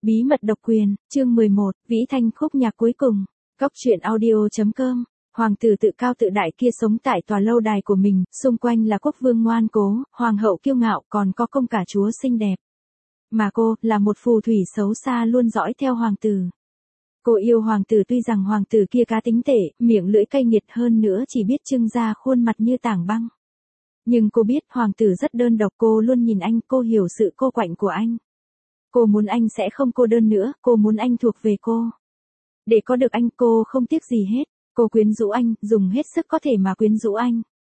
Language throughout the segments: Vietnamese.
Bí mật độc quyền, chương 11, Vĩ Thanh khúc nhạc cuối cùng. Cóc truyện audio.com. Hoàng tử tự cao tự đại kia sống tại tòa lâu đài của mình, xung quanh là quốc vương ngoan cố, hoàng hậu kiêu ngạo, còn có công cả chúa xinh đẹp. Mà cô, là một phù thủy xấu xa luôn dõi theo hoàng tử. Cô yêu hoàng tử tuy rằng hoàng tử kia cá tính tệ, miệng lưỡi cay nghiệt hơn nữa chỉ biết trưng ra khuôn mặt như tảng băng. Nhưng cô biết hoàng tử rất đơn độc, cô luôn nhìn anh, cô hiểu sự cô quạnh của anh. Cô muốn anh sẽ không cô đơn nữa, cô muốn anh thuộc về cô. Để có được anh, cô không tiếc gì hết. Cô quyến rũ anh, dùng hết sức có thể mà quyến rũ anh.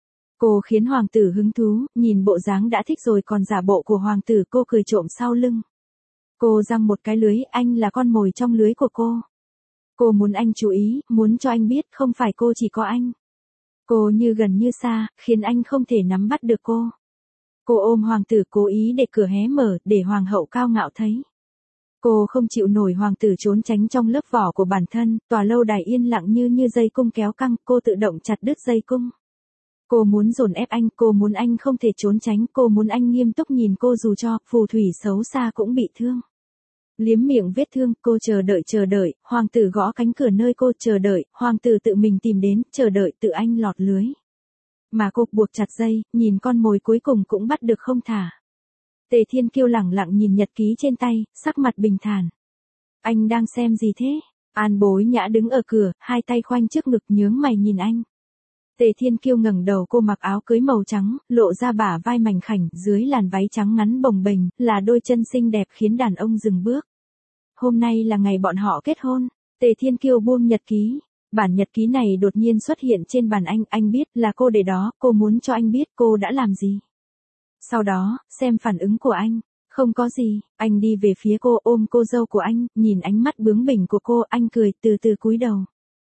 Cô khiến hoàng tử hứng thú, nhìn bộ dáng đã thích rồi còn giả bộ của hoàng tử, cô cười trộm sau lưng. Cô giăng một cái lưới, anh là con mồi trong lưới của cô. Cô muốn anh chú ý, muốn cho anh biết không phải cô chỉ có anh. Cô như gần như xa, khiến anh không thể nắm bắt được cô. Cô ôm hoàng tử cố ý để cửa hé mở, để hoàng hậu cao ngạo thấy. Cô không chịu nổi hoàng tử trốn tránh trong lớp vỏ của bản thân, tòa lâu đài yên lặng như dây cung kéo căng, cô tự động chặt đứt dây cung. Cô muốn dồn ép anh, cô muốn anh không thể trốn tránh, cô muốn anh nghiêm túc nhìn cô dù cho phù thủy xấu xa cũng bị thương. Liếm miệng vết thương, cô chờ đợi, hoàng tử gõ cánh cửa nơi cô chờ đợi, hoàng tử tự mình tìm đến, chờ đợi tự anh lọt lưới. Mà cô buộc chặt dây, nhìn con mồi cuối cùng cũng bắt được không thả. Tề Thiên Kiêu lẳng lặng nhìn nhật ký trên tay, sắc mặt bình thản. Anh đang xem gì thế? An Bối Nhã đứng ở cửa, hai tay khoanh trước ngực nhướng mày nhìn anh. Tề Thiên Kiêu ngẩng đầu, cô mặc áo cưới màu trắng, lộ ra bả vai mảnh khảnh, dưới làn váy trắng ngắn bồng bềnh, là đôi chân xinh đẹp khiến đàn ông dừng bước. Hôm nay là ngày bọn họ kết hôn. Tề Thiên Kiêu buông nhật ký. Bản nhật ký này đột nhiên xuất hiện trên bàn anh biết là cô để đó, cô muốn cho anh biết cô đã làm gì. Sau đó, xem phản ứng của anh. Không có gì, anh đi về phía cô ôm cô dâu của anh, nhìn ánh mắt bướng bỉnh của cô, anh cười từ từ cúi đầu.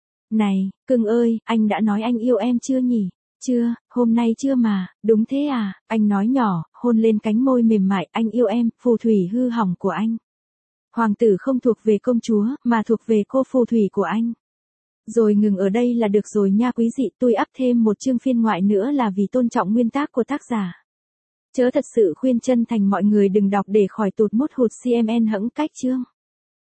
Này, cưng ơi, anh đã nói anh yêu em chưa nhỉ? Chưa, hôm nay chưa mà, đúng thế à, anh nói nhỏ, hôn lên cánh môi mềm mại, anh yêu em, phù thủy hư hỏng của anh. Hoàng tử không thuộc về công chúa, mà thuộc về cô phù thủy của anh. Rồi ngừng ở đây là được rồi nha quý dị, tôi up thêm một chương phiên ngoại nữa là vì tôn trọng nguyên tác của tác giả. Chớ thật sự khuyên chân thành mọi người đừng đọc để khỏi tụt mút hụt CMN hẫng cách chương.